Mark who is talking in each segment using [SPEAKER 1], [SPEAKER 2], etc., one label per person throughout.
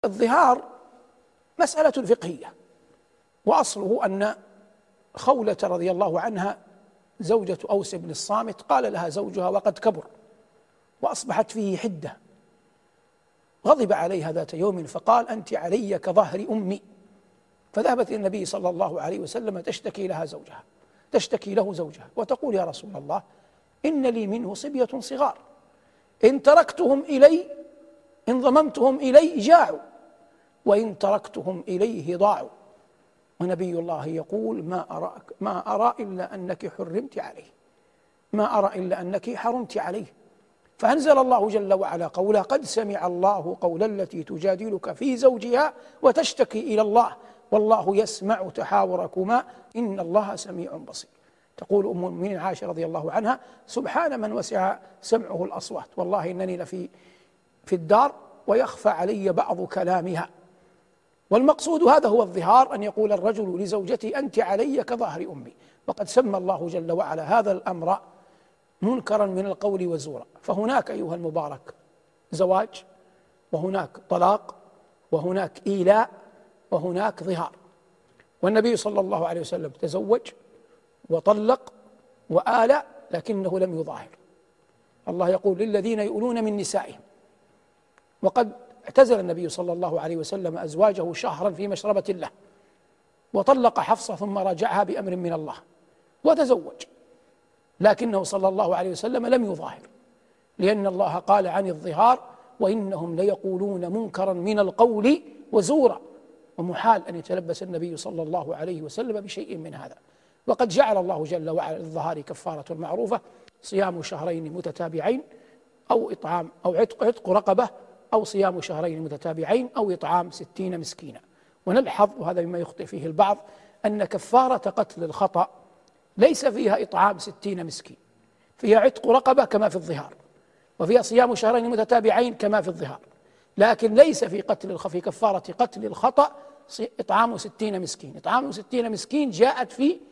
[SPEAKER 1] الظهار مسألة فقهية، وأصله أن خولة رضي الله عنها زوجة أوس بن الصامت قال لها زوجها وقد كبر وأصبحت فيه حدة، غضب عليها ذات يوم فقال: أنت علي كظهر أمي. فذهبت إلى النبي صلى الله عليه وسلم تشتكي له زوجها وتقول: يا رسول الله، إن لي منه صبية صغار، إن تركتهم إلي، إن ضممتهم إلي جاعوا، وإن تركتهم إليه ضاعوا. ونبي الله يقول: ما أرى إلا أنك حرمت عليه، ما أرى إلا أنك حرمت عليه. فأنزل الله جل وعلا قوله: قد سمع الله قول التي تجادلك في زوجها وتشتكي إلى الله والله يسمع تحاوركما إن الله سميع بصير. تقول أم المؤمنين عائشة رضي الله عنها: سبحان من وسع سمعه الأصوات، والله إنني لفي الدار ويخفى علي بعض كلامها. والمقصود هذا هو الظهار، أن يقول الرجل لزوجته: أنت علي كظهر أمي. وقد سمى الله جل وعلا هذا الأمر منكرا من القول وزورا. فهناك أيها المبارك زواج، وهناك طلاق، وهناك إيلاء، وهناك ظهار. والنبي صلى الله عليه وسلم تزوج وطلق وآلى لكنه لم يظاهر. الله يقول: للذين يؤلون من نسائهم. وقد اعتزل النبي صلى الله عليه وسلم أزواجه شهرا في مشربة له، وطلق حفصة ثم راجعها بأمر من الله وتزوج، لكنه صلى الله عليه وسلم لم يظاهر، لأن الله قال عن الظهار: وإنهم ليقولون منكرا من القول وزورا. ومحال أن يتلبس النبي صلى الله عليه وسلم بشيء من هذا. وقد جعل الله جل وعلا للظهار كفارة معروفة: صيام شهرين متتابعين، أو إطعام أو عتق رقبة، أو صيام شهرين متتابعين، أو إطعام 60 مسكينا. ونلحظ، وهذا مما يخطئ فيه البعض، أن كفارة قتل الخطأ ليس فيها إطعام 60 مسكين، فيها عتق رقبة كما في الظهار، وفيها صيام شهرين متتابعين كما في الظهار، لكن ليس في كفارة قتل الخطأ إطعام 60 مسكين. إطعام 60 مسكين جاءت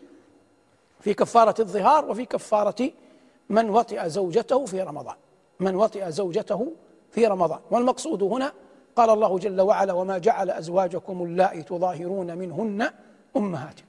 [SPEAKER 1] في كفارة الظهار، وفي كفارة من وطئ زوجته في رمضان. والمقصود هنا قال الله جل وعلا: وما جعل أزواجكم اللائي تظاهرون منهن أمهاتكم.